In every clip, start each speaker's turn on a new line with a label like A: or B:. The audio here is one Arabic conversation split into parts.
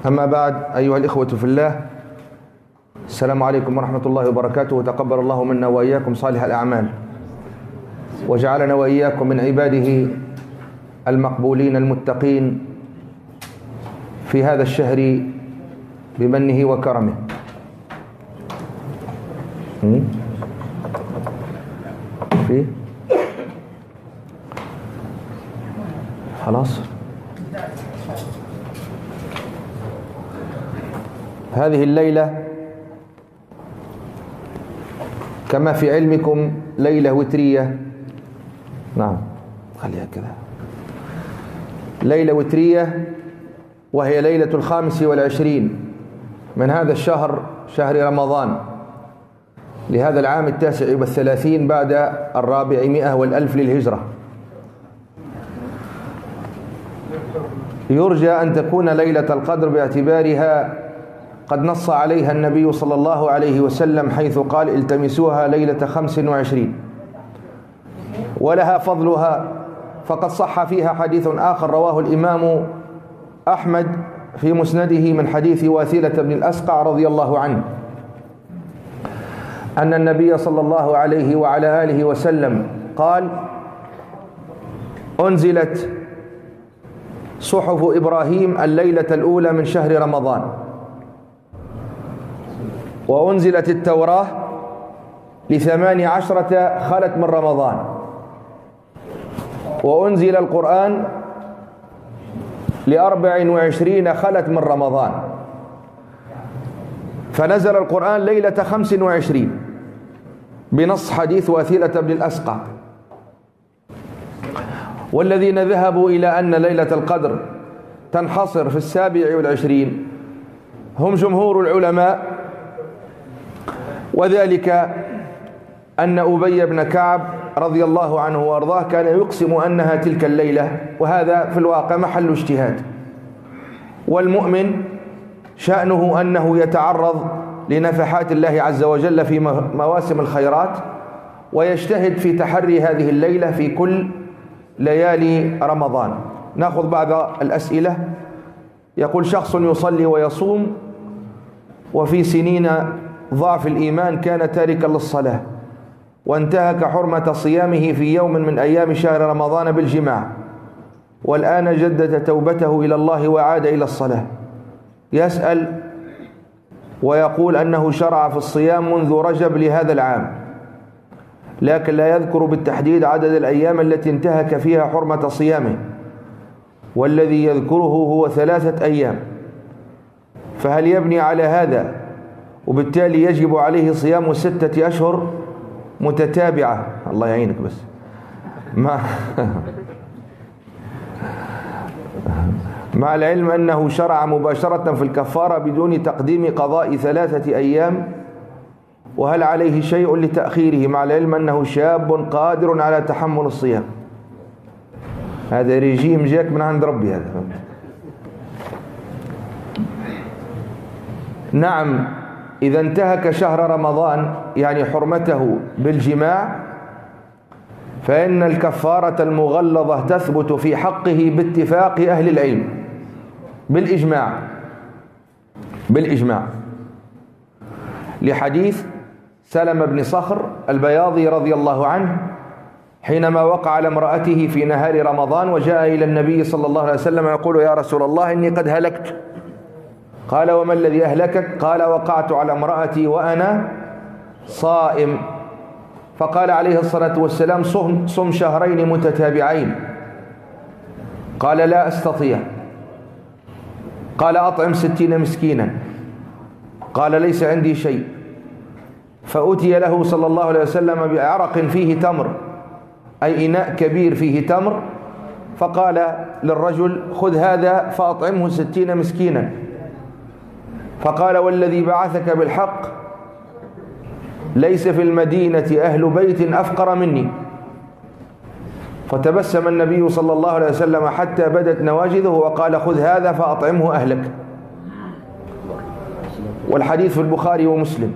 A: أما بعد، أيها الإخوة في الله، السلام عليكم ورحمة الله وبركاته. وتقبل الله منا وإياكم صالح الأعمال، وجعلنا وإياكم من عباده المقبولين المتقين في هذا الشهر بمنه وكرمه. خلاص، هذه الليلة كما في علمكم ليلة وترية. نعم، خليها كذا، ليلة وترية، وهي ليلة 25 من هذا الشهر، شهر رمضان، لهذا العام 39 بعد 400 والألف للهجرة. يرجى أن تكون ليلة القدر باعتبارها قد نص عليها النبي صلى الله عليه وسلم، حيث قال: التمسوها ليلة 25، ولها فضلها. فقد صح فيها حديث آخر رواه الإمام أحمد في مسنده من حديث واثلة بن الأسقع رضي الله عنه، أن النبي صلى الله عليه وعلى آله وسلم قال: أنزلت صحف إبراهيم الليلة الأولى من شهر رمضان، وأنزلت التوراة ل18 خلت من رمضان، وأنزل القرآن ل24 خلت من رمضان. فنزل القرآن ليلة 25 بنص حديث واثلة بن الأسقع. والذين ذهبوا إلى أن ليلة القدر تنحصر في 27 هم جمهور العلماء، وذلك أن أبي بن كعب رضي الله عنه وأرضاه كان يقسم أنها تلك الليلة، وهذا في الواقع محل اجتهاد. والمؤمن شأنه أنه يتعرض لنفحات الله عز وجل في مواسم الخيرات، ويجتهد في تحري هذه الليلة في كل ليالي رمضان. نأخذ بعض الأسئلة. يقول: شخص يصلي ويصوم، وفي سنين ضعف الإيمان كان تاركا للصلاة، وانتهك حرمة صيامه في يوم من أيام شهر رمضان بالجماع، والآن جدد توبته إلى الله وعاد إلى الصلاة. يسأل ويقول أنه شرع في الصيام منذ رجب لهذا العام، لكن لا يذكر بالتحديد عدد الأيام التي انتهك فيها حرمة صيامه، والذي يذكره هو 3 أيام، فهل يبني على هذا وبالتالي يجب عليه صيام 6 أشهر متتابعة؟ الله يعينك. بس مع العلم أنه شرع مباشرة في الكفارة بدون تقديم قضاء 3 أيام، وهل عليه شيء لتأخيره مع العلم أنه شاب قادر على تحمل الصيام؟ هذا رجيم جاك من عند ربي هذا. نعم، إذا انتهك شهر رمضان يعني حرمته بالجماع، فإن الكفارة المغلظة تثبت في حقه باتفاق أهل العلم بالإجماع، لحديث سلمة بن صخر البياضي رضي الله عنه حينما وقع على امرأته في نهار رمضان، وجاء إلى النبي صلى الله عليه وسلم يقول: يا رسول الله، إني قد هلكت. قال: وما الذي أهلكك؟ قال: وقعت على امرأتي وأنا صائم. فقال عليه الصلاة والسلام: صم شهرين متتابعين. قال: لا أستطيع. قال: أطعم 60 مسكينا. قال: ليس عندي شيء. فأتي له صلى الله عليه وسلم بعرق فيه تمر، أي إناء كبير فيه تمر، فقال للرجل: خذ هذا فأطعمه 60 مسكينا. فقال: والذي بعثك بالحق ليس في المدينة أهل بيت أفقر مني. فتبسم النبي صلى الله عليه وسلم حتى بدت نواجذه وقال: خذ هذا فأطعمه أهلك. والحديث في البخاري ومسلم.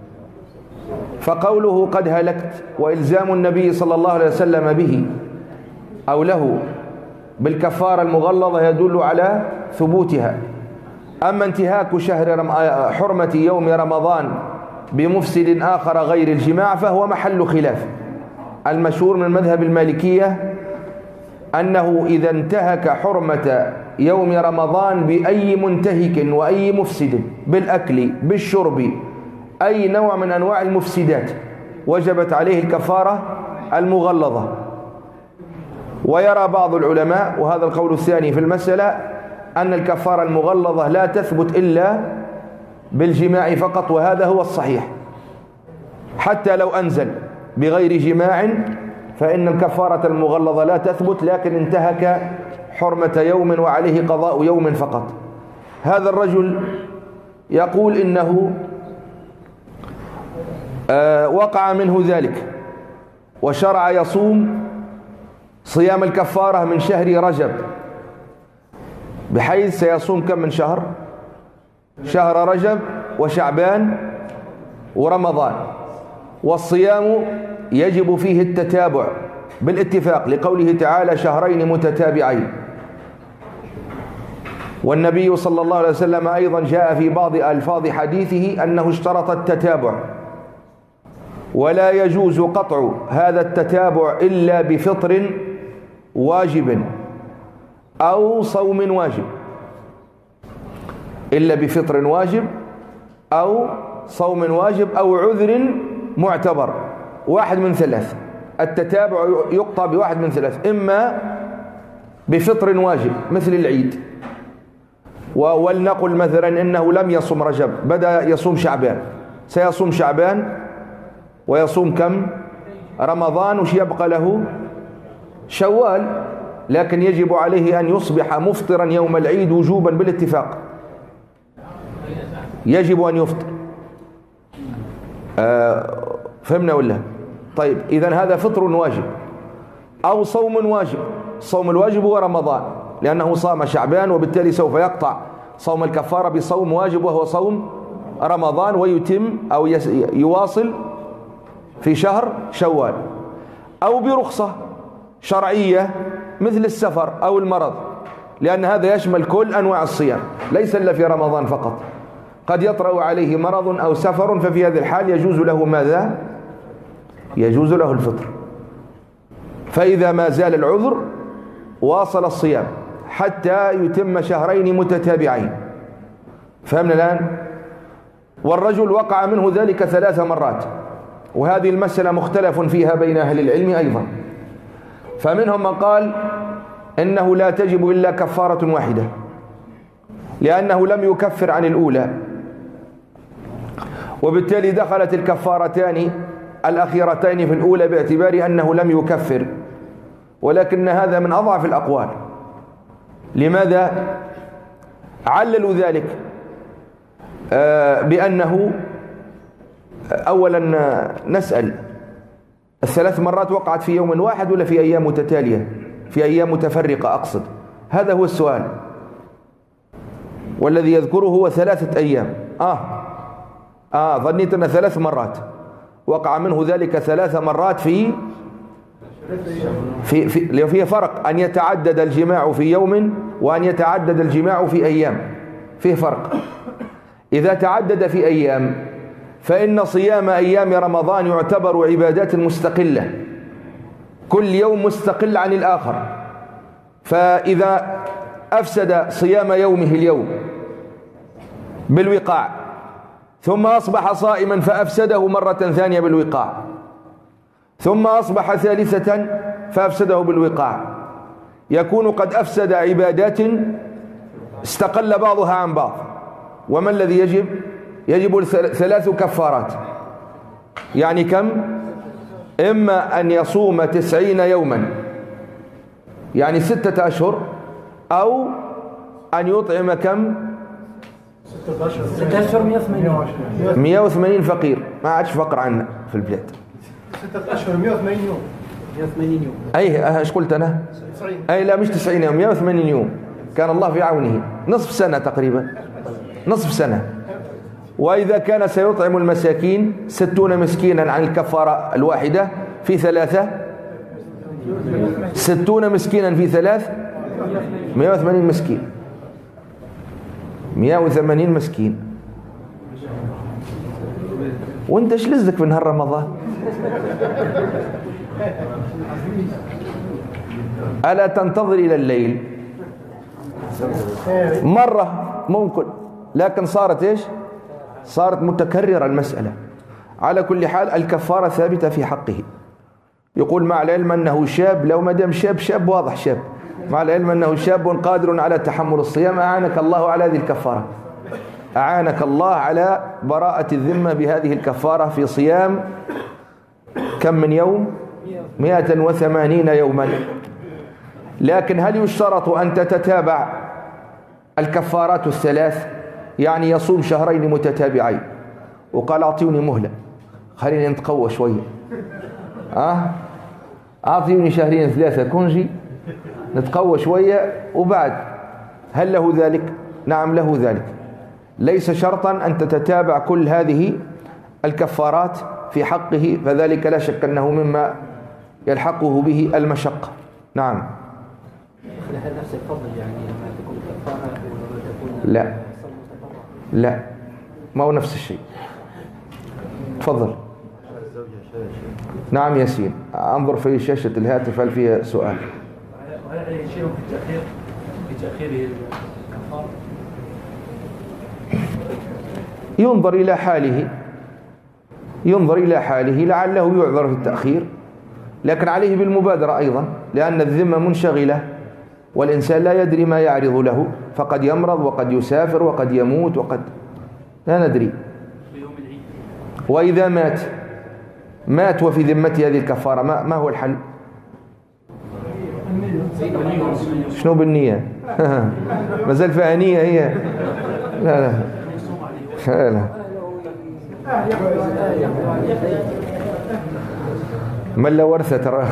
A: فقوله قد هلكت وإلزام النبي صلى الله عليه وسلم به أو له بالكفارة المغلظة يدل على ثبوتها، أما انتهاك حرمة يوم رمضان بمفسد آخر غير الجماع فهو محل خلاف. المشهور من مذهب المالكية أنه إذا انتهك حرمة يوم رمضان بأي منتهك وأي مفسد بالأكل بالشرب أي نوع من أنواع المفسدات وجبت عليه الكفارة المغلظة. ويرى بعض العلماء، وهذا القول الثاني في المسألة، أن الكفارة المغلظة لا تثبت إلا بالجماع فقط، وهذا هو الصحيح. حتى لو أنزل بغير جماع فإن الكفارة المغلظة لا تثبت، لكن انتهك حرمة يوم وعليه قضاء يوم فقط. هذا الرجل يقول إنه وقع منه ذلك وشرع يصوم صيام الكفارة من شهر رجب، بحيث سيصوم كم من شهر؟ شهر رجب وشعبان ورمضان، والصيام يجب فيه التتابع بالاتفاق لقوله تعالى شهرين متتابعين. والنبي صلى الله عليه وسلم أيضا جاء في بعض ألفاظ حديثه أنه اشترط التتابع، ولا يجوز قطع هذا التتابع إلا بفطر واجب أو صوم واجب، إلا بفطر واجب أو صوم واجب أو عذر معتبر، واحد من ثلاث. التتابع يقطع بواحد من ثلاث: إما بفطر واجب مثل العيد، ولنقل مثلا إنه لم يصم رجب، بدأ يصوم شعبان، سيصوم شعبان ويصوم كم؟ رمضان، وش يبقى له؟ شوال، لكن يجب عليه أن يصبح مفطرا يوم العيد وجوبا بالاتفاق، يجب أن يفطر. فهمنا ولا؟ طيب، إذن هذا فطر واجب أو صوم واجب. الصوم الواجب هو رمضان، لأنه صام شعبان، وبالتالي سوف يقطع صوم الكفارة بصوم واجب وهو صوم رمضان، ويتم أو يواصل في شهر شوال. أو برخصة شرعية مثل السفر أو المرض، لأن هذا يشمل كل أنواع الصيام ليس إلا في رمضان فقط. قد يطرأ عليه مرض أو سفر، ففي هذه الحال يجوز له ماذا؟ يجوز له الفطر. فإذا ما زال العذر واصل الصيام حتى يتم شهرين متتابعين. فهمنا الآن؟ والرجل وقع منه ذلك 3 مرات، وهذه المسألة مختلف فيها بين أهل العلم أيضا. فمنهم من قال إنه لا تجب إلا كفارة واحدة، لأنه لم يكفر عن الأولى، وبالتالي دخلت الكفارتان الأخيرتين في الأولى باعتبار أنه لم يكفر. ولكن هذا من أضعف الأقوال. لماذا؟ عللوا ذلك بأنه أولا نسأل: ال3 مرات وقعت في يوم واحد ولا في أيام متتالية؟ في أيام متفرقة أقصد، هذا هو السؤال. والذي يذكره هو 3 أيام. ظنيت أن 3 مرات وقع منه ذلك 3 مرات فيه فرق أن يتعدد الجماع في يوم وأن يتعدد الجماع في أيام، فيه فرق. إذا تعدد في أيام فإن صيام أيام رمضان يعتبر عبادات مستقلة، كل يوم مستقل عن الآخر. فإذا أفسد صيام يومه اليوم بالوقاع، ثم أصبح صائما فأفسده مرة ثانية بالوقاع، ثم أصبح ثالثة فأفسده بالوقاع، يكون قد أفسد عبادات استقل بعضها عن بعض. وما الذي يجب؟ يجب 3 كفارات. يعني كم؟ إما أن يصوم 90 يوما يعني 6 أشهر، أو أن يطعم كم؟
B: 6 أشهر
A: 180 فقير. ما عادش فقر عنا في البلاد.
B: 6 أشهر 180 يوم. 180 يوم.
A: أي ايش قلت أنا؟
B: 90.
A: أي لا، مش 90 يوم، 180 يوم. كان الله في عونه، نصف سنة تقريبا، نصف سنة. وإذا كان سيطعم المساكين 60 مسكينا عن الكفارة الواحدة في 3، 60 مسكينا في 3 180 مسكين. 180 مسكين. وانت ايش لزك في نهار رمضان؟ ألا تنتظر إلى الليل؟ مرة ممكن، لكن صارت إيش؟ صارت متكررة المسألة. على كل حال الكفارة ثابتة في حقه. يقول مع العلم أنه شاب، لو ما دام شاب واضح شاب، مع العلم أنه شاب قادر على تحمل الصيام، أعانك الله على هذه الكفارة، أعانك الله على براءة الذمة بهذه الكفارة في صيام كم من يوم؟ 180 يوما. لكن هل يشترط أن تتتابع الكفارات الثلاث؟ يعني يصوم شهرين متتابعين وقال أعطيني مهلة، خليني نتقوى شوية، أعطيني شهرين ثلاثة كونجي نتقوى شوية وبعد. هل له ذلك؟ نعم له ذلك. ليس شرطا أن تتتابع كل هذه الكفارات في حقه، فذلك لا شك أنه مما يلحقه به المشقة. نعم.
C: هل نفس الفضل يعني لما تكون كفارة ولا تكون
A: لا لا، ما هو نفس الشيء. تفضل. نعم ياسين، انظر في شاشة الهاتف هل فيها سؤال.
B: وهل عليه شيء في تأخير الكفارة؟
A: ينظر إلى حاله لعله يعذر في التأخير، لكن عليه بالمبادرة أيضا، لأن الذمة منشغلة والإنسان لا يدري ما يعرض له، فقد يمرض وقد يسافر وقد يموت وقد لا ندري. وإذا مات وفي ذمته هذه الكفارة ما هو الحل؟ شنو بالنية؟ ما زال فيها نية هي؟ لا من لا ورثة ترى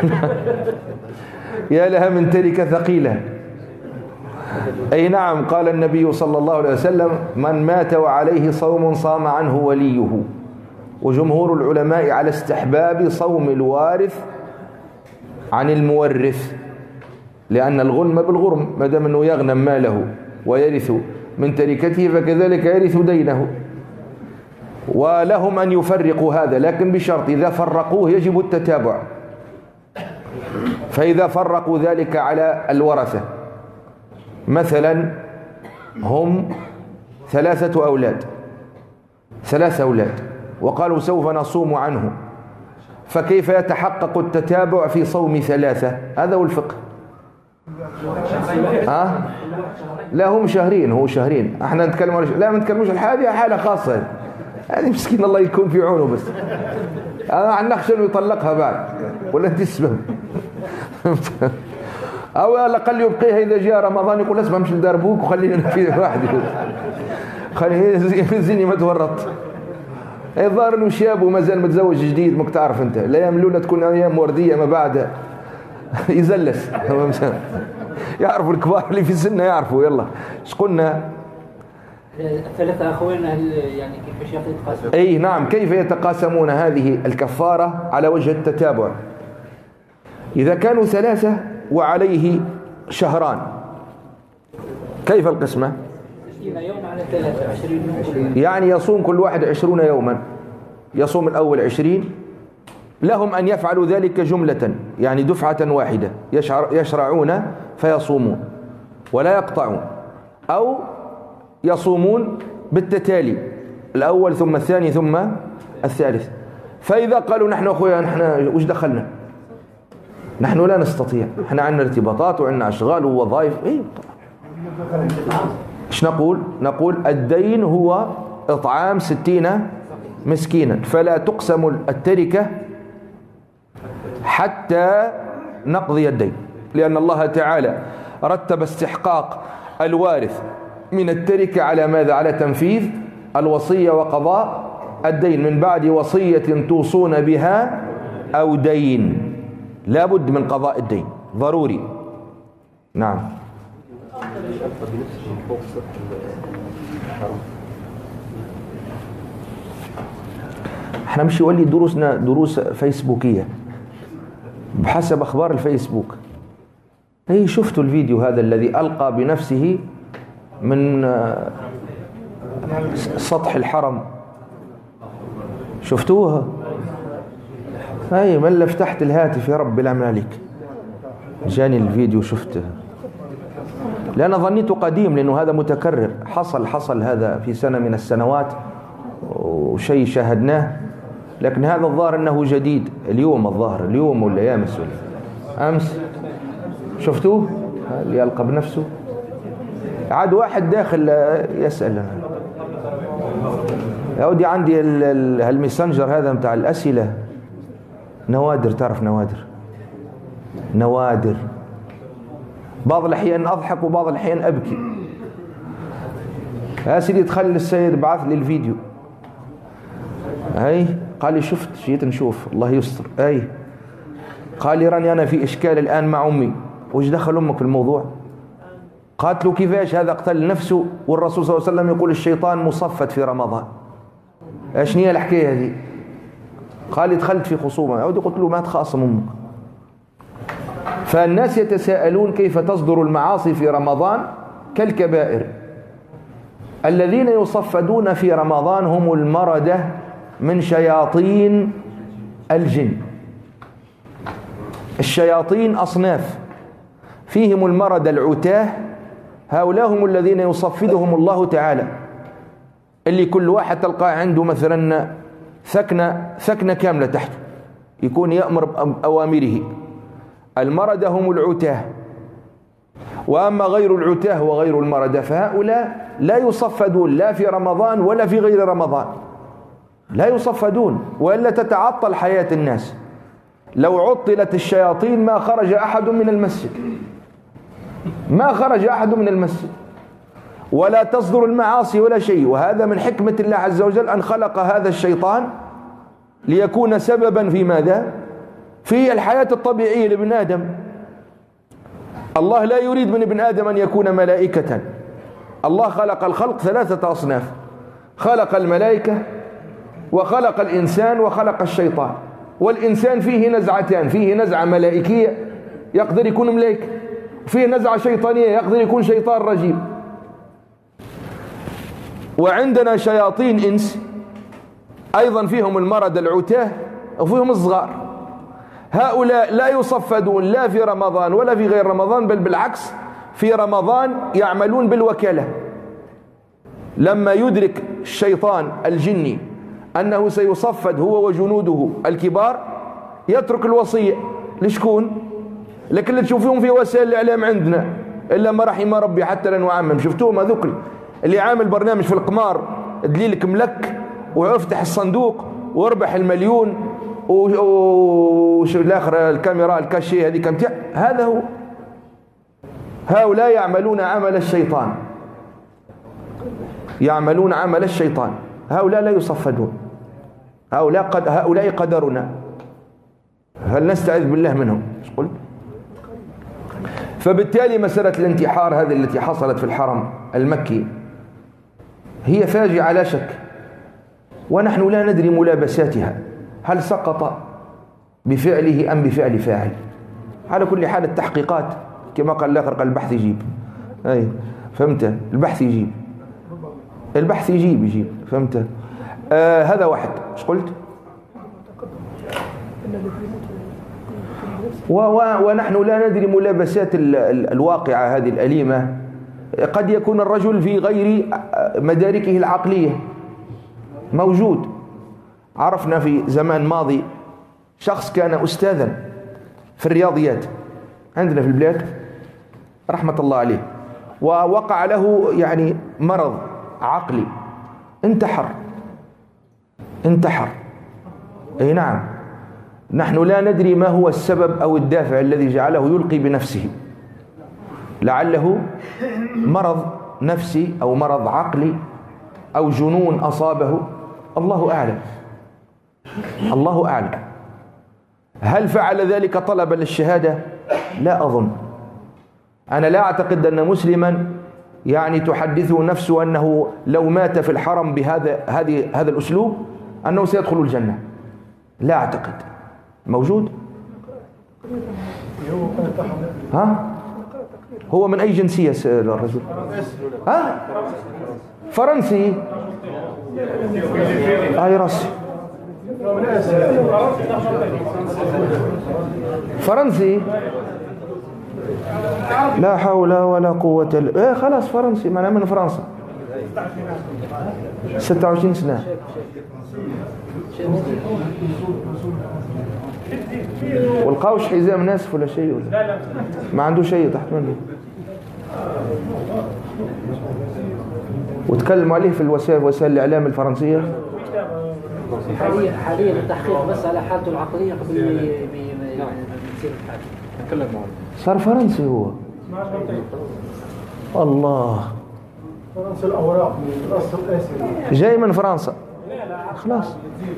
A: يا لها من تركة ثقيلة. أي نعم، قال النبي صلى الله عليه وسلم من مات وعليه صوم صام عنه وليه. وجمهور العلماء على استحباب صوم الوارث عن المورث، لأن الغنم بالغرم، ما دام أنه يغنم ماله ويرث من تركته فكذلك يرث دينه. ولهم أن يفرقوا هذا، لكن بشرط إذا فرقوه يجب التتابع. فإذا فرقوا ذلك على الورثة، مثلا هم 3 أولاد وقالوا سوف نصوم عنه، فكيف يتحقق التتابع في صوم 3؟ هذا هو الفقه. لا هم شهرين، هو شهرين. احنا نتكلم لا ما نتكلموش هذه حالة خاصة، هذه مسكين الله يكون في عونه، بس انا عن نخشى انه يطلقها بعد ولا انت السبب. او على الاقل يبقيها اذا جاء رمضان يقول اسمع مش لدار ابوك وخلينا في واحد خليه زيني ما تورط. الظاهر انه شاب وما زال متزوج جديد، ماك تعرف انت الايام الاولى تكون ايام ورديه، ما بعد يزلس. يعرفوا الكبار اللي في السنه يعرفوا. يلا ايش قلنا؟
C: 3 أخوين يعني كيف يتقاسمون؟
A: أي نعم، كيف يتقاسمون هذه الكفارة على وجه التتابع؟ إذا كانوا 3 وعليه شهران كيف القسمة؟
C: 20 يوم على 3 20 يوم،
A: يعني يصوم كل واحد 20 يوما، يصوم الأول 20. لهم أن يفعلوا ذلك جملة، يعني دفعة واحدة، يشرعون فيصومون ولا يقطعون، أو يصومون بالتتالي، الأول ثم الثاني ثم الثالث. فإذا قالوا نحن أخويا نحن وش دخلنا، نحن لا نستطيع، نحن عندنا ارتباطات وعندنا أشغال ووظائف، ايش نقول الدين هو إطعام 60 مسكينا، فلا تقسم التركة حتى نقضي الدين، لأن الله تعالى رتب استحقاق الوارث من التركة على ماذا؟ على تنفيذ الوصية وقضاء الدين، من بعد وصية توصون بها أو دين، لا بد من قضاء الدين ضروري. نعم. احنا مش يولي دروسنا دروس فيسبوكية بحسب أخبار الفيسبوك. شفتوا الفيديو هذا الذي ألقى بنفسه من سطح الحرم، شفتوها؟ هاي من اللي فتحت الهاتف يا رب العمالك جاني الفيديو شفته، لأن ظنيته قديم لأنه هذا متكرر. حصل هذا في سنة من السنوات وشيء شاهدناه، لكن هذا الظاهر أنه جديد اليوم، الظاهر اليوم ولا أمس ولا أمس. شفتوه اللي يلقى بنفسه؟ عاد واحد داخل يسأل يا ودي عندي الميسنجر هذا متاع الأسئلة نوادر، تعرف نوادر بعض الأحيان أضحك وبعض الأحيان أبكي. يا سيدي تخلي السيد بعث لي الفيديو، هاي قال لي شفت، جيت نشوف الله يستر. اي قال لي راني انا في اشكال الان مع امي. وش دخل امك في الموضوع؟ قالت له كيفاش هذا قتل نفسه والرسول صلى الله عليه وسلم يقول الشيطان مصفد في رمضان. ايش هي الحكايه هذه؟ قال لي دخلت في خصومه. عودي قلت له ما تخاصم امك. فالناس يتساءلون كيف تصدر المعاصي في رمضان كالكبائر. الذين يصفدون في رمضان هم المردة من شياطين الجن. الشياطين أصناف، فيهم المردة العتاه، هؤلاء هم الذين يصفدهم الله تعالى، اللي كل واحد تلقاه عنده مثلا ثكنة كاملة تحته يكون يأمر بأوامره. المردة هم العتاه. وأما غير العتاه وغير المردة فهؤلاء لا يصفدون لا في رمضان ولا في غير رمضان، لا يصفدون، وإلا تتعطل حياة الناس. لو عطلت الشياطين ما خرج أحد من المسجد، ما خرج أحد من المسجد، ولا تصدر المعاصي ولا شيء. وهذا من حكمة الله عز وجل أن خلق هذا الشيطان ليكون سببا في ماذا؟ في الحياة الطبيعية لابن آدم. الله لا يريد من ابن آدم أن يكون ملائكة. الله خلق الخلق ثلاثة أصناف، خلق الملائكة وخلق الإنسان وخلق الشيطان. والإنسان فيه نزعتان، فيه نزعة ملائكية يقدر يكون ملائكة، وفيه نزعة شيطانية يقدر يكون شيطان رجيم. وعندنا شياطين إنس أيضا فيهم المرض العتاه وفيهم الصغار. هؤلاء لا يصفدون لا في رمضان ولا في غير رمضان، بل بالعكس في رمضان يعملون بالوكالة. لما يدرك الشيطان الجني أنه سيصفد هو وجنوده الكبار يترك الوصية لشكون؟ لكن اللي تشوفوهم في وسائل الإعلام عندنا إلا ما رحم ربي حتى لا نعمم. شفتوهم هذوك اللي عامل برنامج في القمار دليلك ملك وافتح الصندوق واربح المليون وشو الآخر الكاميرا الكاشيه هذه كم هذا هو. هؤلاء يعملون عمل الشيطان، يعملون عمل الشيطان. هؤلاء لا يصفدون، هؤلاء قدرنا، هل نستعذ بالله منهم؟ ايش قلت؟ فبالتالي مسألة الانتحار هذه التي حصلت في الحرم المكي هي فاجعة لا شك، ونحن لا ندري ملابساتها، هل سقط بفعله أم بفعل فاعل. على كل حال التحقيقات كما قال الآخر قال البحث يجيب. أي فهمت؟ البحث يجيب، البحث يجيب فهمت؟ هذا واحد. ايش قلت؟ ونحن لا ندري ملابسات الواقعة هذه الأليمة. قد يكون الرجل في غير مداركه العقلية موجود. عرفنا في زمان ماضي شخص كان أستاذا في الرياضيات عندنا في البلاد رحمة الله عليه، ووقع له يعني مرض عقلي، انتحر. أي نعم، نحن لا ندري ما هو السبب أو الدافع الذي جعله يلقي بنفسه. لعله مرض نفسي أو مرض عقلي أو جنون أصابه، الله أعلم، الله أعلم. هل فعل ذلك طلبا للشهادة؟ لا أظن. أنا لا أعتقد أن مسلما يعني تحدثه نفسه أنه لو مات في الحرم هذا الأسلوب أنه سيدخل الجنة. لا أعتقد. موجود؟ ها؟ هو من أي جنسية الرجل؟ ها؟ فرنسي؟ راسي فرنسي؟ لا حول ولا قوة إلا خلاص فرنسي، معناه من فرنسا. 26 سنة. والقاوش حزام ناسف ولا شيء ولا ما عنده شيء تحت منه. وتكلموا عليه في وسائل الإعلام الفرنسية.
C: حاليا التحقيق بس على حالته العقلية قبل ما يصير الحاكم.
A: صار فرنسي هو. الله.
B: فرنسا الأوراق من الأصل الآسيوي.
A: جاي من فرنسا. خلاص.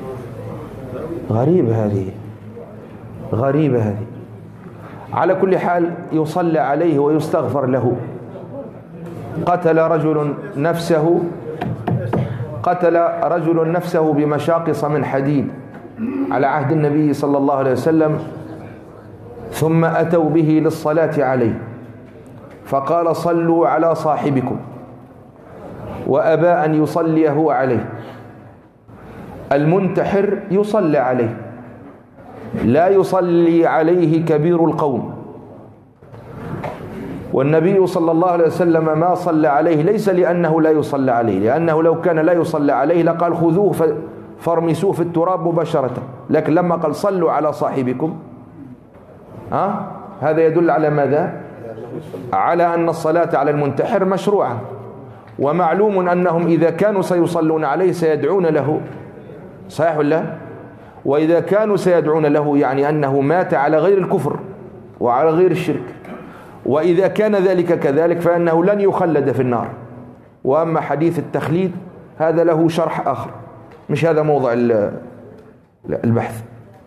A: غريبة هذه. غريبة هذه. على كل حال يصلى عليه ويستغفر له. قتل رجل نفسه بمشاقص من حديد على عهد النبي صلى الله عليه وسلم، ثم أتوا به للصلاة عليه فقال صلوا على صاحبكم، وأبى أن يصلي هو عليه. المنتحر يصلى عليه، لا يصلي عليه كبير القوم. والنبي صلى الله عليه وسلم ما صلى عليه ليس لأنه لا يصلى عليه، لأنه لو كان لا يصلى عليه لقال خذوه فارمسوه في التراب مباشرة، لكن لما قال صلوا على صاحبكم هذا يدل على ماذا؟ على أن الصلاة على المنتحر مشروعة، ومعلوم أنهم إذا كانوا سيصلون عليه سيدعون له، صحيح ولا؟ وإذا كانوا سيدعون له يعني أنه مات على غير الكفر وعلى غير الشرك، وإذا كان ذلك كذلك فإنه لن يخلد في النار. وأما حديث التخليد هذا له شرح آخر، مش هذا موضع البحث.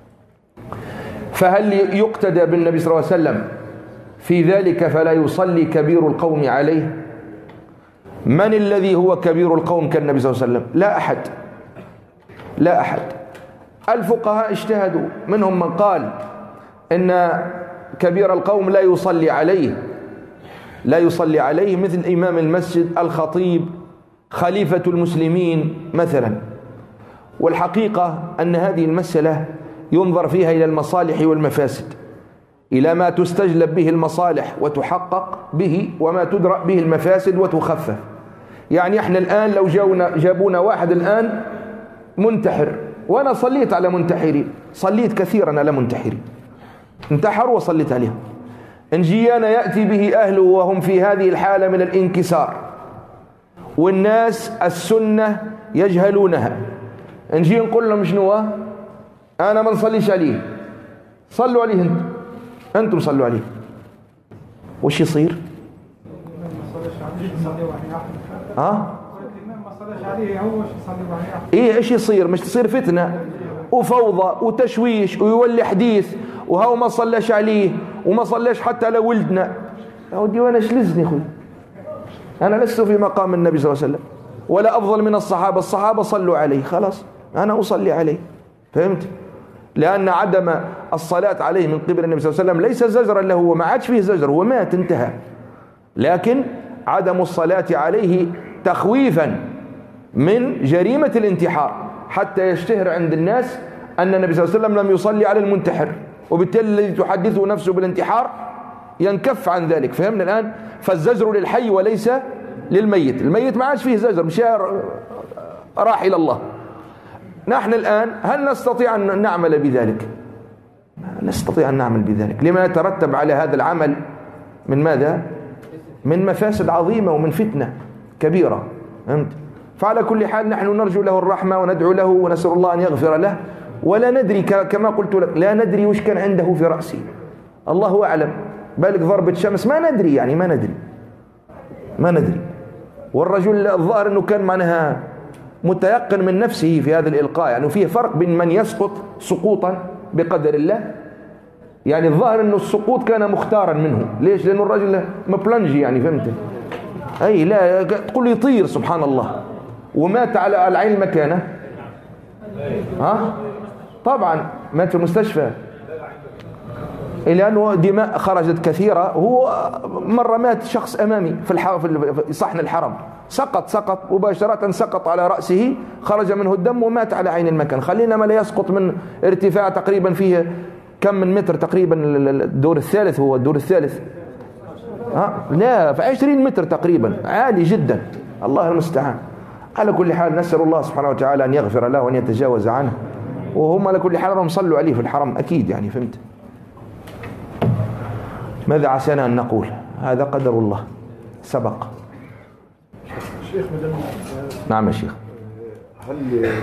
A: فهل يقتدى بالنبي صلى الله عليه وسلم في ذلك فلا يصلي كبير القوم عليه؟ من الذي هو كبير القوم كالنبي صلى الله عليه وسلم؟ لا أحد، لا أحد. الفقهاء اجتهدوا، منهم من قال إن كبير القوم لا يصلي عليه مثل إمام المسجد، الخطيب، خليفة المسلمين مثلا. والحقيقة أن هذه المسألة ينظر فيها إلى المصالح والمفاسد، إلى ما تستجلب به المصالح وتحقق به، وما تدرأ به المفاسد وتخفف. يعني احنا الآن لو جابونا واحد الآن منتحر، وأنا صليت على منتحرين، صليت كثيرا على منتحرين، انتحروا وصليت عليهم، انجيانا يأتي به أهله وهم في هذه الحالة من الانكسار، والناس السنة يجهلونها، نجي نقول لهم شنو؟ أنا ما نصليش عليه، صلوا عليه أنتم صلوا عليه. وش يصير؟ ايش يصير؟ مش تصير فتنة وفوضى وتشويش ويولي حديث وهو ما صلاش عليه وما صلاش حتى على ولدنا. يا ودي وانا شلزني اخوي، انا لست في مقام النبي صلى الله عليه وسلم ولا افضل من الصحابة. الصحابة صلوا عليه، خلاص انا اصلي عليه، فهمت؟ لأن عدم الصلاة عليه من قبل النبي صلى الله عليه وسلم ليس زجرا له، وما عادش فيه زجر، هو مات انتهى، لكن عدم الصلاة عليه تخويفا من جريمة الانتحار، حتى يشتهر عند الناس أن النبي صلى الله عليه وسلم لم يصلي على المنتحر، وبالتالي الذي تحدثه نفسه بالانتحار ينكف عن ذلك. فهمنا الآن؟ فالزجر للحي وليس للميت. الميت ما عادش فيه زجر، مش راح إلى الله. نحن الآن هل نستطيع أن نعمل بذلك؟ نستطيع أن نعمل بذلك، لما يترتب على هذا العمل من ماذا؟ من مفاسد عظيمة ومن فتنة كبيرة، فهمت؟ فعلى كل حال نحن نرجو له الرحمة وندعو له ونسأل الله أن يغفر له، ولا ندري كما قلت لك، لا ندري وش كان عنده في رأسه، الله أعلم. بالك ضربة شمس ما ندري، يعني ما ندري. والرجل الظاهر أنه كان معناها متيقن من نفسه في هذا الإلقاء، يعني فيه فرق بين من يسقط سقوطا بقدر الله، يعني الظاهر أنه السقوط كان مختارا منه. ليش؟ لأنه الرجل مبلنجي، يعني فهمت؟ أي لا تقول يطير سبحان الله، ومات على العين مكانه. طبعا مات في المستشفى. لأنه دماء خرجت كثيرة. هو مرة مات شخص أمامي في صحن الحرم، سقط مباشرة، سقط على رأسه، خرج منه الدم ومات على عين المكان. خلينا ما لا يسقط من ارتفاع تقريبا فيه كم من متر تقريبا، الدور الثالث، هو الدور الثالث، لا في 20 متر تقريبا، عالي جدا، الله المستعان. على كل حال نسأل الله سبحانه وتعالى أن يغفر له وأن يتجاوز عنه، وهم على كل حال هم صلوا عليه في الحرم أكيد يعني، فهمت. ماذا عسانا أن نقول؟ هذا قدر الله سبق.
D: شيخ
A: نعم يا شيخ.
D: هل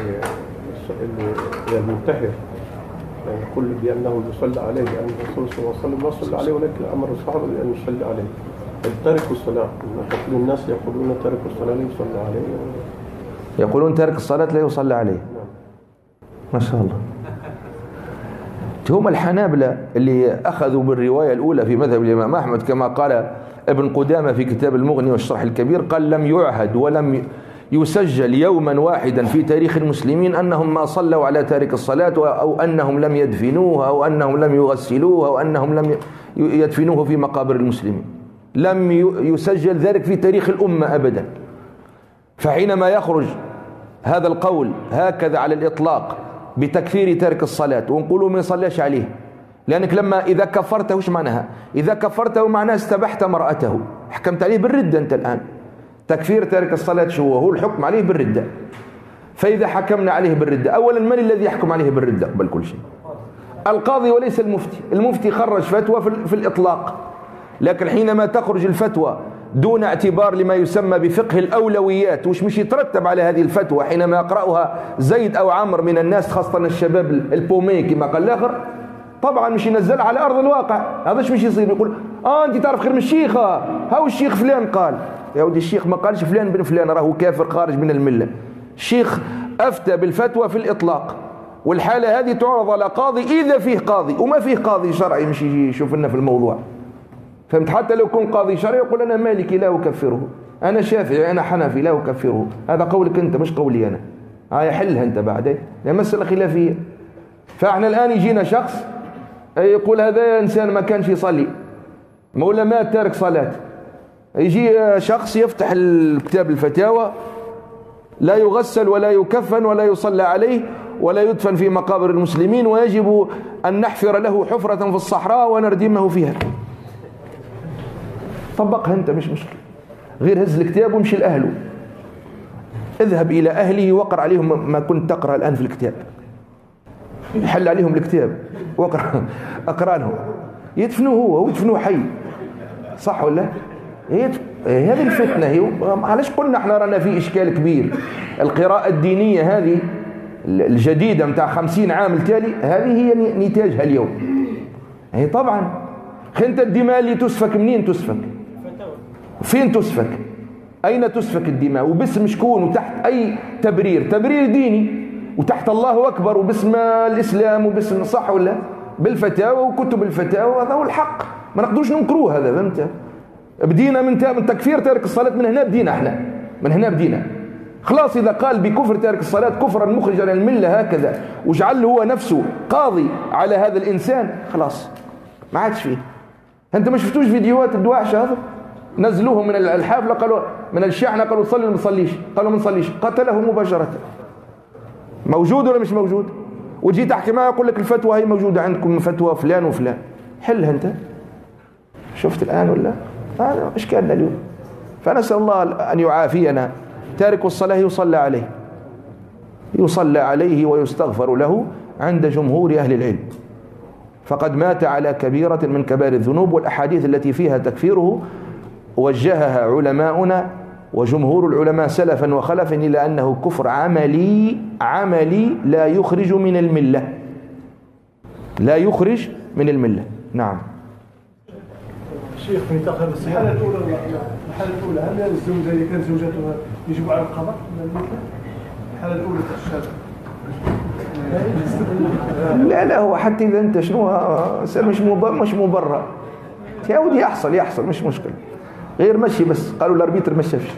D: المنتحر يقول بأنه يصلى عليه لأن الرسول صلى الله عليه وسلم ما صلى عليه، ولكن أمر الصحابة بأن يصلى عليه؟ تارك الصلاة، كل الناس يقولون تارك الصلاة لا يصلى عليه،
A: يقولون تارك الصلاة لا يصلى عليه. ما شاء الله. هم الحنابلة اللي أخذوا بالرواية الأولى في مذهب الإمام أحمد، كما قال ابن قدامة في كتاب المغني والشرح الكبير، قال لم يعهد ولم يسجل يوما واحدا في تاريخ المسلمين أنهم ما صلوا على تارك الصلاة، أو أنهم لم يدفنوه، أو أنهم لم يغسلوه، أو أنهم لم يدفنوه في مقابر المسلمين. لم يسجل ذلك في تاريخ الأمة أبدا. فحينما يخرج هذا القول هكذا على الإطلاق بتكفير تارك الصلاة ونقولوا ما يصليش عليه، لأنك لما إذا كفرته وش معناها؟ إذا كفرته معناه استبحت مرأته، حكمت عليه بالردة أنت الآن. تكفير تارك الصلاة شو هو؟ الحكم عليه بالردة. فإذا حكمنا عليه بالردة، أولا من الذي يحكم عليه بالردة قبل كل شيء؟ القاضي وليس المفتي. المفتي خرج فتوى في الإطلاق، لكن حينما تخرج الفتوى دون اعتبار لما يسمى بفقه الأولويات، وش مش يترتب على هذه الفتوى حينما يقرأها زيد أو عمر من الناس، خاصة الشباب البومي كما قال الآخر، طبعا مش ينزل على أرض الواقع. هذا مش يصير يقول أنت تعرف خير من الشيخ، هاو الشيخ فلان قال. يا ودي الشيخ ما قالش فلان بن فلان راهو كافر خارج من الملة. الشيخ أفتى بالفتوى في الإطلاق، والحالة هذه تعرض على قاضي إذا فيه قاضي، وما فيه قاضي شرعي مش يجي يشوف لنا في الموضوع، فهمت. حتى لو كن قاضي شرعي يقول أنا مالكي لا أكفره، أنا شافعي، أنا حنفي لا أكفره. هذا قولك أنت مش قولي أنا، يحلها أنت بعدين، هي مسألة خلافية. فإحنا الآن يجينا شخص يقول هذا إنسان ما كانش يصلي، مولا مات تارك صلاة. يجي شخص يفتح الكتاب الفتاوى، لا يغسل ولا يكفن ولا يصلى عليه ولا يدفن في مقابر المسلمين، ويجب أن نحفر له حفرة في الصحراء ونردمه فيها. طبقها أنت مش مشكلة، غير هز الكتاب ومشي لأهله، اذهب إلى أهله وقرأ عليهم ما كنت تقرأ الآن في الكتاب، حل عليهم الكتاب أقرأ لهم، يدفنوه هو ويدفنوه حي، صح ولا؟ هذه الفتنة هي. علاش قلنا احنا رانا في إشكال كبير؟ القراءة الدينية هذه الجديدة متاع 50 عام التالي، هذه هي نتاجها اليوم. هي طبعا انت الدماء اللي تسفك منين تسفك؟ فين تسفك؟ أين تسفك الدماء؟ وباسم شكون؟ وتحت أي تبرير ديني، وتحت الله أكبر، وباسم الإسلام، وباسم، صح ولا؟ بالفتاوى وكتب الفتاوى، هذا هو الحق، ما نقدروش ننكروه هذا، فهمت؟ بدينا من تكفير تارك الصلاة، من هنا بدينا احنا، من هنا بدينا خلاص. إذا قال بكفر تارك الصلاة كفرا مخرجا عن الملة هكذا، وجعل هو نفسه قاضي على هذا الإنسان، خلاص ما عادش فيه. أنت ما شفتوش فيديوهات الدواعش هذا؟ نزلوهم من الحافلة، قالوا من الشيعة، قالوا تصلي ولا ما تصليش؟ قالوا ما نصليش، قتله مباشرة. موجود ولا مش موجود؟ وتجي تحكي معه يقول لك الفتوى هي موجودة عندكم، فتوى فلان وفلان، حلها أنت. شفت الآن ولا؟ هذا إشكالنا اليوم. فنسأل الله أن يعافينا. تارك الصلاة يصلى عليه ويستغفر له عند جمهور أهل العلم، فقد مات على كبيرة من كبائر الذنوب. والأحاديث التي فيها تكفيره وجهها علماؤنا وجمهور العلماء سلفا وخلفا إلى أنه كفر عملي لا يخرج من الملة، لا يخرج من الملة. نعم
D: شيخ، في نطاق الحالة الأولى هل الزوجة إذا كانت زوجتها يجب على القضاء؟ الحالة الأولى تشهد.
A: لا هو حتى إذا أنت مش مبرر يا ودي، يحصل مش مشكلة، غير مشي بس. قالوا الأربيتر ما شافش.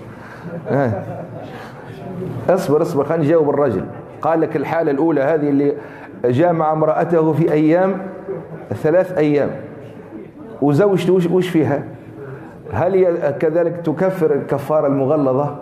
A: اصبر خلينا نجاوب الرجل. قال لك الحالة الأولى هذه اللي جامع امرأته في أيام 3 أيام، وزوجته وش فيها؟ هل هي كذلك تكفر الكفارة المغلظة؟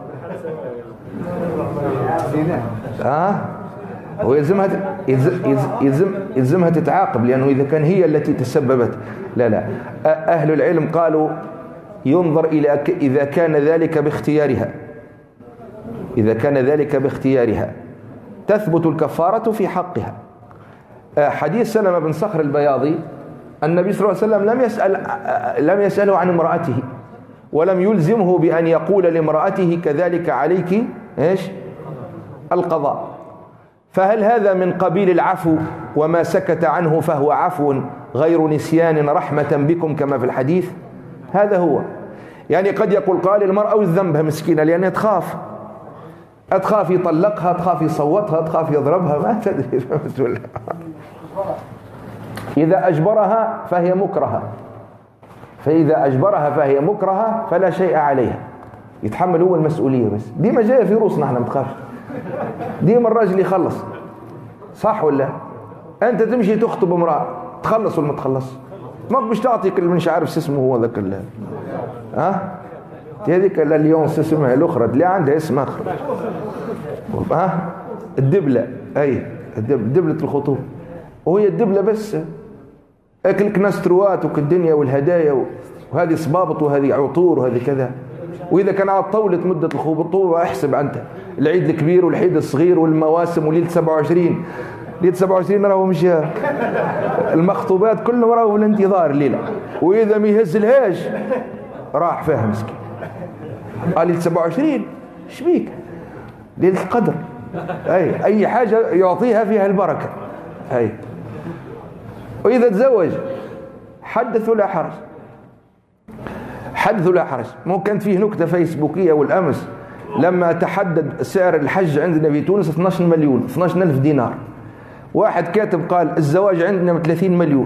A: ويلزمها يلزمها تتعاقب، لأنه إذا كان هي التي تسببت. لا أهل العلم قالوا ينظر إلى إذا كان ذلك باختيارها، إذا كان ذلك باختيارها تثبت الكفارة في حقها. حديث سلمة بن صخر البياضي النبي صلى الله عليه وسلم لم يسأله عن امرأته، ولم يلزمه بأن يقول لامرأته كذلك عليك إيش القضاء. فهل هذا من قبيل العفو، وما سكت عنه فهو عفو غير نسيان رحمة بكم كما في الحديث؟ هذا هو. يعني قد يقول قال المرأة وذنبها مسكينة لأنها تخاف يطلقها، تخاف يصوتها، تخاف يضربها، ما تدري. إذا أجبرها فهي مكرهة، فإذا أجبرها فهي مكرهة فلا شيء عليها، يتحمل هو المسؤولية. بس ديما جاية في روسنا احنا، ما تخافش، ديما الراجل يخلص، صح ولا؟ أنت تمشي تخطب امرأة تخلص ولا ما تخلص؟ ما مش تعطيك اللي مش عارف اسمه هو ذاك هذيك اليوم اسمها الأخرى اللي عندها اسم آخر، الدبلة، أي دبلة الخطوب، وهي الدبلة بس أكلك نستروات وكالدنيا والهدايا وهذه صبابط وهذه عطور وهذه كذا. وإذا كان على طولة مدة الخطوبة احسب أنت العيد الكبير والعيد الصغير والمواسم وليلة 27. ليلة 27 راهو مش المخطوبات كلهم راهو بالانتظار الليلة، وإذا ما يهزلهاش راح فيها مسكين. ليلة 27 شبيك؟ ليلة القدر، أي حاجة يعطيها فيها البركة. وإذا تزوج حدث ولا حرج، حدث ولا حرج. ممكن فيه نكتة فيسبوكية والأمس لما تحدد سعر الحج عندنا في تونس 12 مليون 12,000 دينار، واحد كاتب قال الزواج عندنا 30 مليون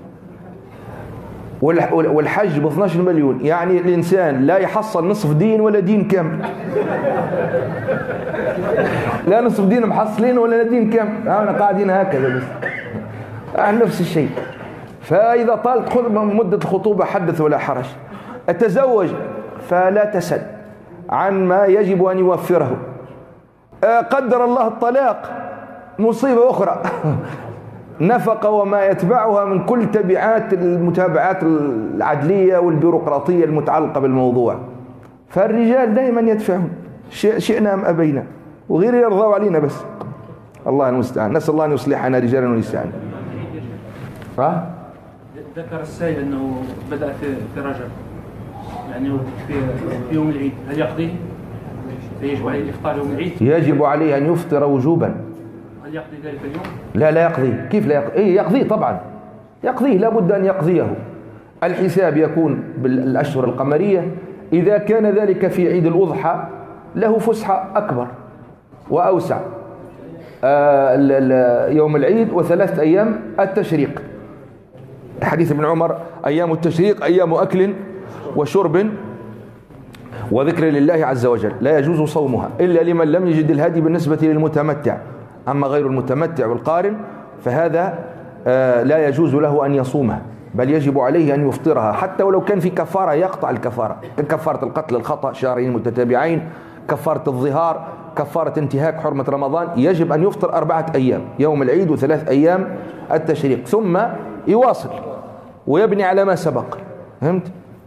A: والحج ب 12 مليون، يعني الإنسان لا يحصل نصف دين ولا دين كامل. لا نصف دين محصلين ولا دين كامل، أنا قاعدين هكذا بس نفس الشيء. فإذا طالت مدة الخطوبة حدث ولا حرج. التزوج فلا تسأل عن ما يجب أن يوفره. قدر الله الطلاق مصيبة أخرى، نفقة وما يتبعها من كل تبعات المتابعات العدلية والبيروقراطية المتعلقة بالموضوع. فالرجال دائما يدفعون شئنا أم أبينا، وغير يرضوا علينا بس. الله المستعان، نسأل الله أن يصلحنا رجالا ونساء.
E: ذكر السائل أنه بدأ في رجب، يعني في يوم العيد، هل يقضي؟ فيجب عليه الإفطار يوم العيد؟
A: يجب عليه أن يفطر وجوبا.
E: هل يقضي ذلك اليوم؟
A: لا يقضي. كيف لا يقضي؟ يقضي طبعا، يقضيه، لابد أن يقضيه. الحساب يكون بالأشهر القمرية. إذا كان ذلك في عيد الأضحى له فسحة أكبر وأوسع، يوم العيد و3 أيام التشريق. حديث ابن عمر أيام التشريق أيام أكل وشرب وذكر لله عز وجل، لا يجوز صومها إلا لمن لم يجد الهدي بالنسبة للمتمتع. أما غير المتمتع والقارن فهذا لا يجوز له أن يصومها، بل يجب عليه أن يفطرها، حتى ولو كان في كفارة يقطع الكفارة، كفارة القتل الخطأ شهرين متتابعين، كفارة الظهار، كفارة انتهاك حرمة رمضان. يجب أن يفطر 4 أيام، يوم العيد و3 أيام التشريق، ثم يواصل ويبني على ما سبق. فهمت؟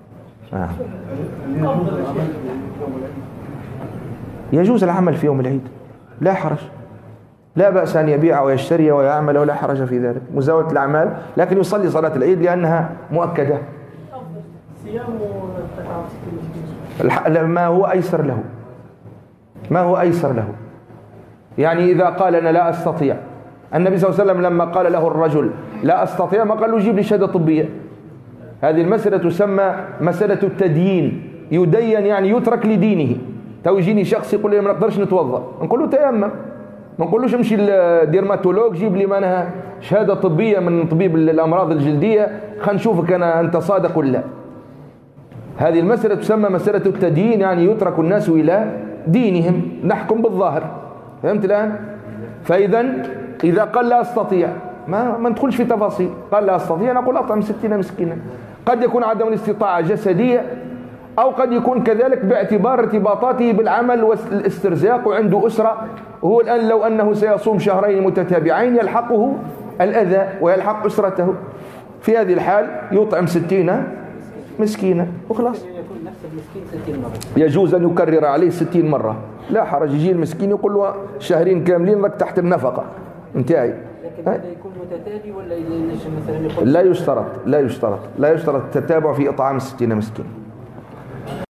A: يجوز العمل في يوم العيد، لا حرج، لا بأس أن يبيع ويشتري ويعمل ولا حرج في ذلك، مزاولة الأعمال، لكن يصلي صلاة العيد لأنها مؤكدة. ما هو أيسر له، ما هو أيسر له. يعني إذا قال أنا لا أستطيع، النبي صلى الله عليه وسلم لما قال له الرجل لا أستطيع ما قال له جيب لي شهادة طبية. هذه المسألة تسمى مسألة التديين، يدين يعني يترك لدينه. تو يجيني شخص يقول لي ما نقدرش نتوضأ، نقول له تيمم، ما نقولوش امشي لديرماتولوج جيب لي منها شهادة طبية من طبيب الأمراض الجلدية خلينا نشوفك أنت صادق ولا لا. هذه المسألة تسمى مسألة التدين، يعني يترك الناس إلى دينهم، نحكم بالظاهر. فهمت الآن؟ فإذا إذا قال لا أستطيع ما ندخلش في تفاصيل، قال لا أستطيع نقول أطعم 60 مسكينا، قد يكون عدم الاستطاعة جسدية، أو قد يكون كذلك باعتبار ارتباطاته بالعمل والاسترزاق وعنده أسرة. وهو الآن لو أنه سيصوم شهرين متتابعين يلحقه الأذى ويلحق أسرته. في هذه الحال يطعم 60 مسكينة وخلاص.
C: يكون نفس المسكين 60 مرة.
A: يجوز أن يكرر عليه 60 مرة، لا حرج. يجي المسكين يقول له شهرين كاملين لك تحت النفقة انتهي.
C: لكن هذا يكون متتالي ولا مثلا يقول
A: لا يشترط التتابع في إطعام 60 مسكين.